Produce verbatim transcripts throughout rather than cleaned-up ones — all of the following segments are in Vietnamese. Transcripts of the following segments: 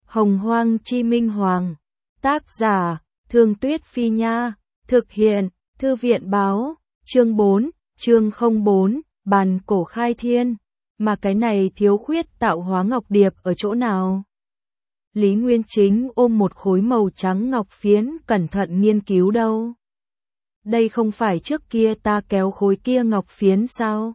Hồng Hoang Chi Minh Hoàng. Tác giả, Thương Tuyết Phi Nha. Thực hiện, Thư viện Báo. Chương bốn, chương không bốn, bàn cổ khai thiên. Mà cái này thiếu khuyết tạo hóa ngọc điệp ở chỗ nào? Lý Nguyên Chính ôm một khối màu trắng ngọc phiến cẩn thận nghiên cứu đâu. Đây không phải trước kia ta kéo khối kia ngọc phiến sao?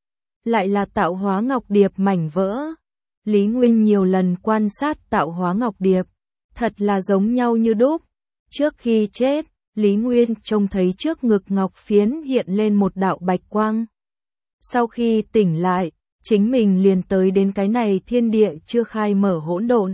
Lại là tạo hóa ngọc điệp mảnh vỡ. Lý Nguyên nhiều lần quan sát tạo hóa ngọc điệp, thật là giống nhau như đúc. Trước khi chết, Lý Nguyên trông thấy trước ngực ngọc phiến hiện lên một đạo bạch quang. Sau khi tỉnh lại, chính mình liền tới đến cái này thiên địa chưa khai mở hỗn độn.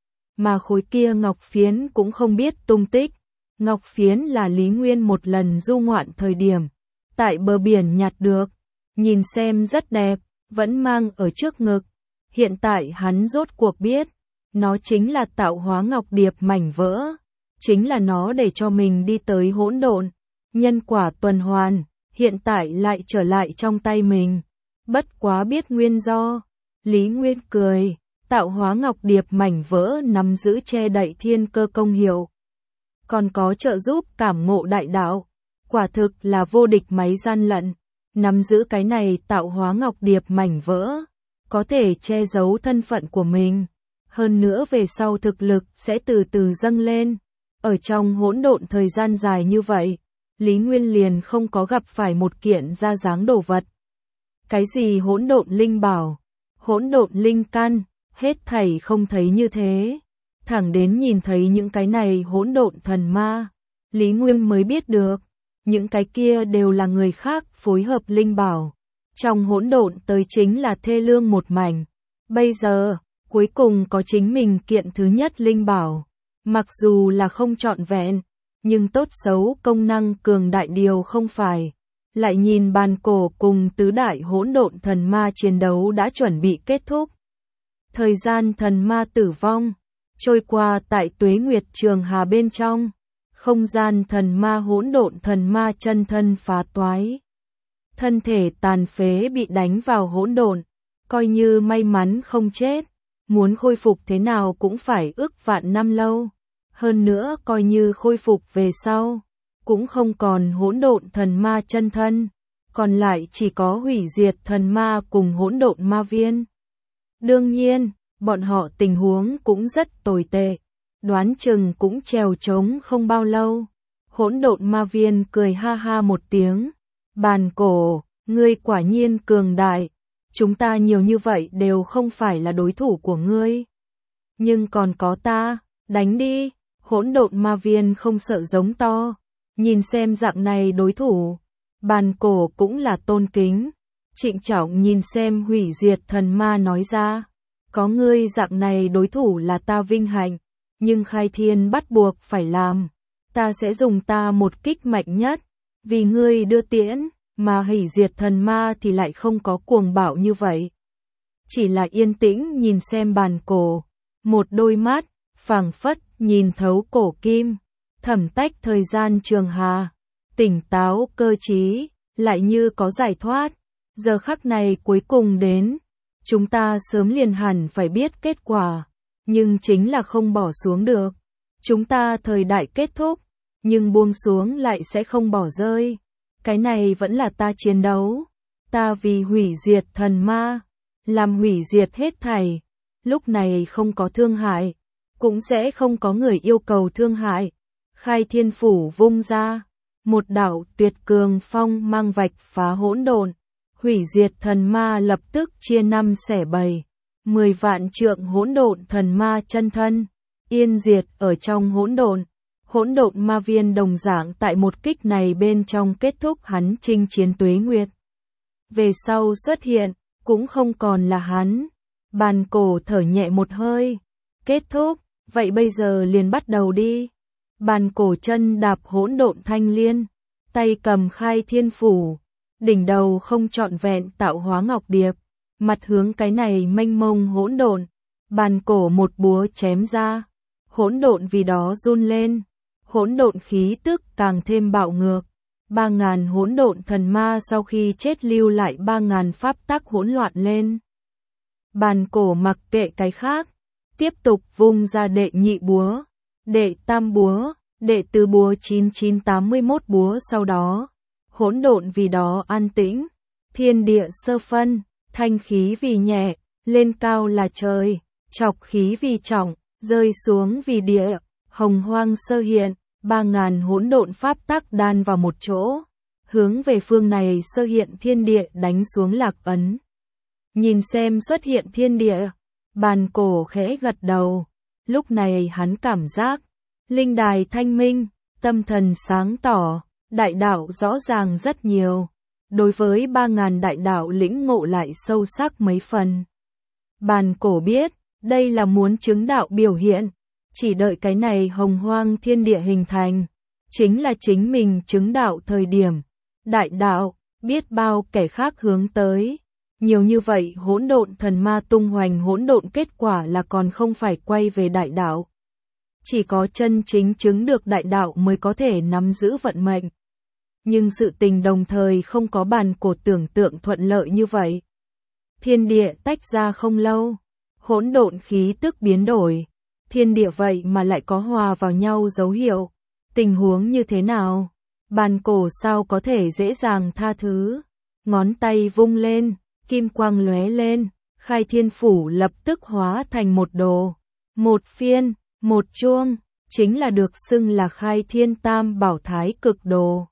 Mà khối kia ngọc phiến cũng không biết tung tích. Ngọc phiến là Lý Nguyên một lần du ngoạn thời điểm, tại bờ biển nhặt được, nhìn xem rất đẹp, vẫn mang ở trước ngực. Hiện tại hắn rốt cuộc biết, nó chính là tạo hóa ngọc điệp mảnh vỡ, chính là nó để cho mình đi tới hỗn độn, nhân quả tuần hoàn, hiện tại lại trở lại trong tay mình. Bất quá biết nguyên do, Lý Nguyên cười, tạo hóa ngọc điệp mảnh vỡ nắm giữ che đậy thiên cơ công hiệu. Còn có trợ giúp cảm ngộ đại đạo, quả thực là vô địch máy gian lận, nắm giữ cái này tạo hóa ngọc điệp mảnh vỡ, có thể che giấu thân phận của mình, hơn nữa về sau thực lực sẽ từ từ dâng lên. Ở trong hỗn độn thời gian dài như vậy, Lý Nguyên liền không có gặp phải một kiện ra dáng đồ vật. Cái gì hỗn độn linh bảo, hỗn độn linh căn, hết thảy không thấy như thế. Thẳng đến nhìn thấy những cái này hỗn độn thần ma, Lý Nguyên mới biết được, những cái kia đều là người khác phối hợp linh bảo. Trong hỗn độn tới chính là thê lương một mảnh. Bây giờ, cuối cùng có chính mình kiện thứ nhất linh bảo. Mặc dù là không trọn vẹn, nhưng tốt xấu công năng cường đại điều không phải. Lại nhìn bàn cổ cùng tứ đại hỗn độn thần ma chiến đấu đã chuẩn bị kết thúc. Thời gian thần ma tử vong, trôi qua tại tuế nguyệt trường hà bên trong. Không gian thần ma hỗn độn thần ma chân thân phá toái. Thân thể tàn phế bị đánh vào hỗn độn, coi như may mắn không chết, muốn khôi phục thế nào cũng phải ước vạn năm lâu. Hơn nữa coi như khôi phục về sau, cũng không còn hỗn độn thần ma chân thân, còn lại chỉ có hủy diệt thần ma cùng hỗn độn ma viên. Đương nhiên, bọn họ tình huống cũng rất tồi tệ, đoán chừng cũng trèo trống không bao lâu. Hỗn độn ma viên cười ha ha một tiếng, bàn cổ, ngươi quả nhiên cường đại, chúng ta nhiều như vậy đều không phải là đối thủ của ngươi. Nhưng còn có ta, đánh đi. Hỗn độn ma viên không sợ giống to, nhìn xem dạng này đối thủ, bàn cổ cũng là tôn kính, trịnh trọng nhìn xem hủy diệt thần ma nói ra, có ngươi dạng này đối thủ là ta vinh hạnh, nhưng khai thiên bắt buộc phải làm, ta sẽ dùng ta một kích mạnh nhất, vì ngươi đưa tiễn, mà hủy diệt thần ma thì lại không có cuồng bạo như vậy. Chỉ là yên tĩnh nhìn xem bàn cổ, một đôi mắt, phảng phất, nhìn thấu cổ kim, thẩm tách thời gian trường hà, tỉnh táo cơ trí, lại như có giải thoát. Giờ khắc này cuối cùng đến, chúng ta sớm liền hẳn phải biết kết quả, nhưng chính là không bỏ xuống được. Chúng ta thời đại kết thúc, nhưng buông xuống lại sẽ không bỏ rơi. Cái này vẫn là ta chiến đấu, ta vì hủy diệt thần ma, làm hủy diệt hết thảy, lúc này không có thương hại. Cũng sẽ không có người yêu cầu thương hại. Khai thiên phủ vung ra, một đạo tuyệt cường phong mang vạch phá hỗn độn, hủy diệt thần ma lập tức chia năm xẻ bảy, mười vạn trượng hỗn độn thần ma chân thân, yên diệt ở trong hỗn độn. Hỗn độn ma viên đồng dạng tại một kích này bên trong kết thúc hắn chinh chiến tuế nguyệt. Về sau xuất hiện, cũng không còn là hắn. Bàn cổ thở nhẹ một hơi, kết thúc. Vậy bây giờ liền bắt đầu đi. Bàn cổ chân đạp hỗn độn thanh liên, tay cầm khai thiên phủ, đỉnh đầu không trọn vẹn tạo hóa ngọc điệp, mặt hướng cái này mênh mông hỗn độn, bàn cổ một búa chém ra, hỗn độn vì đó run lên, hỗn độn khí tức càng thêm bạo ngược. Ba ngàn hỗn độn thần ma sau khi chết lưu lại ba ngàn pháp tắc hỗn loạn lên. Bàn cổ mặc kệ cái khác, tiếp tục vung ra đệ nhị búa, đệ tam búa, đệ tứ búa chín chín tám mươi mốt búa sau đó. Hỗn độn vì đó an tĩnh, thiên địa sơ phân, thanh khí vì nhẹ, lên cao là trời, trọc khí vì trọng, rơi xuống vì địa, hồng hoang sơ hiện, ba ngàn hỗn độn pháp tắc đan vào một chỗ, hướng về phương này sơ hiện thiên địa đánh xuống lạc ấn. Nhìn xem xuất hiện thiên địa, bàn cổ khẽ gật đầu, lúc này hắn cảm giác, linh đài thanh minh, tâm thần sáng tỏ, đại đạo rõ ràng rất nhiều, đối với ba ngàn đại đạo lĩnh ngộ lại sâu sắc mấy phần. Bàn cổ biết, đây là muốn chứng đạo biểu hiện, chỉ đợi cái này hồng hoang thiên địa hình thành, chính là chính mình chứng đạo thời điểm. Đại đạo, biết bao kẻ khác hướng tới, nhiều như vậy hỗn độn thần ma tung hoành hỗn độn kết quả là còn không phải quay về đại đạo. Chỉ có chân chính chứng được đại đạo mới có thể nắm giữ vận mệnh. Nhưng sự tình đồng thời không có bàn cổ tưởng tượng thuận lợi như vậy. Thiên địa tách ra không lâu, hỗn độn khí tức biến đổi, thiên địa vậy mà lại có hòa vào nhau dấu hiệu. Tình huống như thế nào? Bàn cổ sao có thể dễ dàng tha thứ? Ngón tay vung lên, kim quang lóe lên, khai thiên phủ lập tức hóa thành một đồ, một phiên, một chuông, chính là được xưng là khai thiên tam bảo thái cực đồ.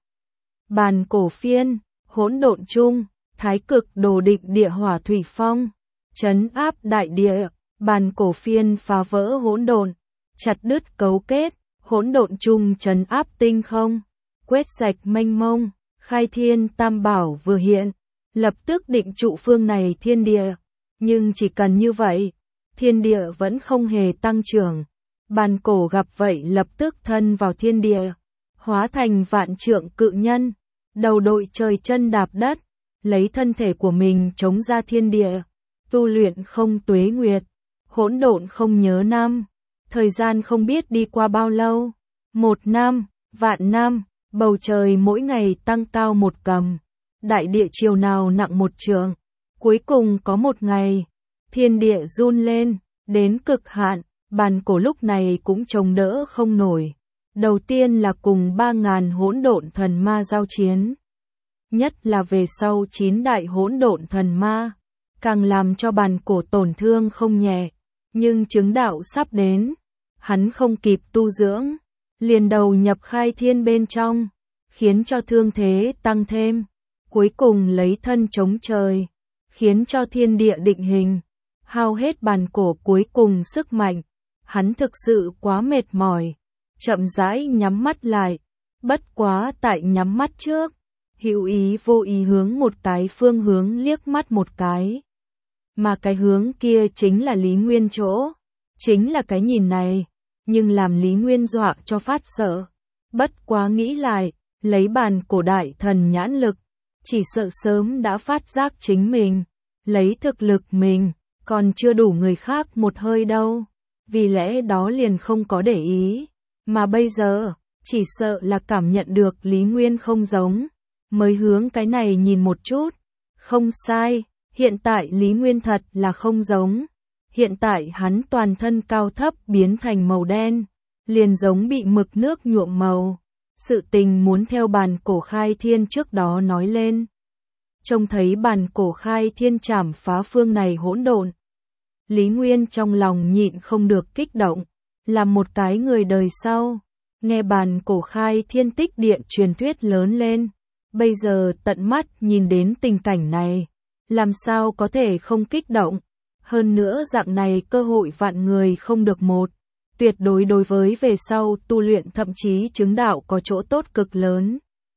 Bàn cổ phiên, hỗn độn chung, thái cực đồ định địa hỏa thủy phong, trấn áp đại địa, bàn cổ phiên phá vỡ hỗn độn, chặt đứt cấu kết, hỗn độn chung trấn áp tinh không, quét sạch mênh mông, khai thiên tam bảo vừa hiện, lập tức định trụ phương này thiên địa, nhưng chỉ cần như vậy, thiên địa vẫn không hề tăng trưởng. Bàn cổ gặp vậy lập tức thân vào thiên địa, hóa thành vạn trượng cự nhân, đầu đội trời chân đạp đất, lấy thân thể của mình chống ra thiên địa, tu luyện không tuế nguyệt, hỗn độn không nhớ năm, thời gian không biết đi qua bao lâu, một năm, vạn năm, bầu trời mỗi ngày tăng cao một cầm, đại địa chiều nào nặng một trượng, cuối cùng có một ngày, thiên địa run lên, đến cực hạn. Bàn cổ lúc này cũng chống đỡ không nổi. Đầu tiên là cùng ba ngàn hỗn độn thần ma giao chiến. Nhất là về sau chín đại hỗn độn thần ma, càng làm cho bàn cổ tổn thương không nhẹ. Nhưng chứng đạo sắp đến, hắn không kịp tu dưỡng, liền đầu nhập khai thiên bên trong, khiến cho thương thế tăng thêm. Cuối cùng lấy thân chống trời, khiến cho thiên địa định hình, hao hết bàn cổ cuối cùng sức mạnh. Hắn thực sự quá mệt mỏi, chậm rãi nhắm mắt lại, bất quá tại nhắm mắt trước, hữu ý vô ý hướng một cái phương hướng liếc mắt một cái. Mà cái hướng kia chính là Lý Nguyên chỗ, chính là cái nhìn này, nhưng làm Lý Nguyên dọa cho phát sợ. Bất quá nghĩ lại, lấy bàn cổ đại thần nhãn lực, chỉ sợ sớm đã phát giác chính mình, lấy thực lực mình, còn chưa đủ người khác một hơi đâu. Vì lẽ đó liền không có để ý, mà bây giờ, chỉ sợ là cảm nhận được Lý Nguyên không giống, mới hướng cái này nhìn một chút. Không sai, hiện tại Lý Nguyên thật là không giống. Hiện tại hắn toàn thân cao thấp biến thành màu đen, liền giống bị mực nước nhuộm màu. Sự tình muốn theo bàn cổ khai thiên trước đó nói lên. Trông thấy bàn cổ khai thiên chảm phá phương này hỗn độn. Lý Nguyên trong lòng nhịn không được kích động, làm một cái người đời sau, nghe bàn cổ khai thiên tích địa truyền thuyết lớn lên, bây giờ tận mắt nhìn đến tình cảnh này, làm sao có thể không kích động, hơn nữa dạng này cơ hội vạn người không được một, tuyệt đối đối với về sau tu luyện thậm chí chứng đạo có chỗ tốt cực lớn.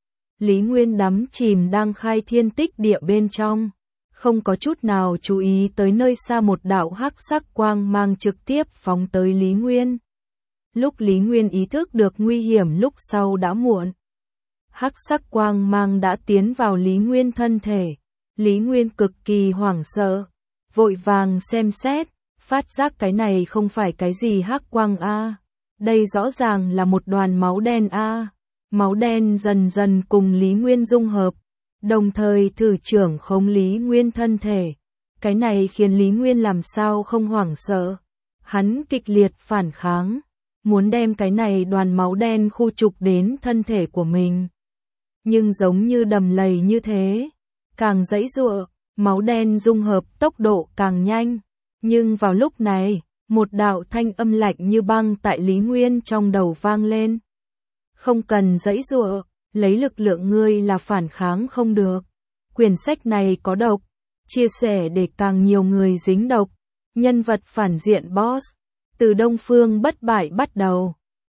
Lý Nguyên đắm chìm đang khai thiên tích địa bên trong. Không có chút nào chú ý tới nơi xa một đạo hắc sắc quang mang trực tiếp phóng tới Lý Nguyên. Lúc Lý Nguyên ý thức được nguy hiểm lúc sau đã muộn. Hắc sắc quang mang đã tiến vào Lý Nguyên thân thể. Lý Nguyên cực kỳ hoảng sợ, vội vàng xem xét, phát giác cái này không phải cái gì hắc quang a, đây rõ ràng là một đoàn máu đen a. Máu đen dần dần cùng Lý Nguyên dung hợp. Đồng thời thử trưởng khống Lý Nguyên thân thể. Cái này khiến Lý Nguyên làm sao không hoảng sợ. Hắn kịch liệt phản kháng, muốn đem cái này đoàn máu đen khu trục đến thân thể của mình. Nhưng giống như đầm lầy như thế, càng giãy giụa, máu đen dung hợp tốc độ càng nhanh. Nhưng vào lúc này, một đạo thanh âm lạnh như băng tại Lý Nguyên trong đầu vang lên. Không cần giãy giụa, lấy lực lượng ngươi là phản kháng không được. Quyển sách này có độc, chia sẻ để càng nhiều người dính độc. Nhân vật phản diện boss, từ Đông Phương Bất Bại bắt đầu.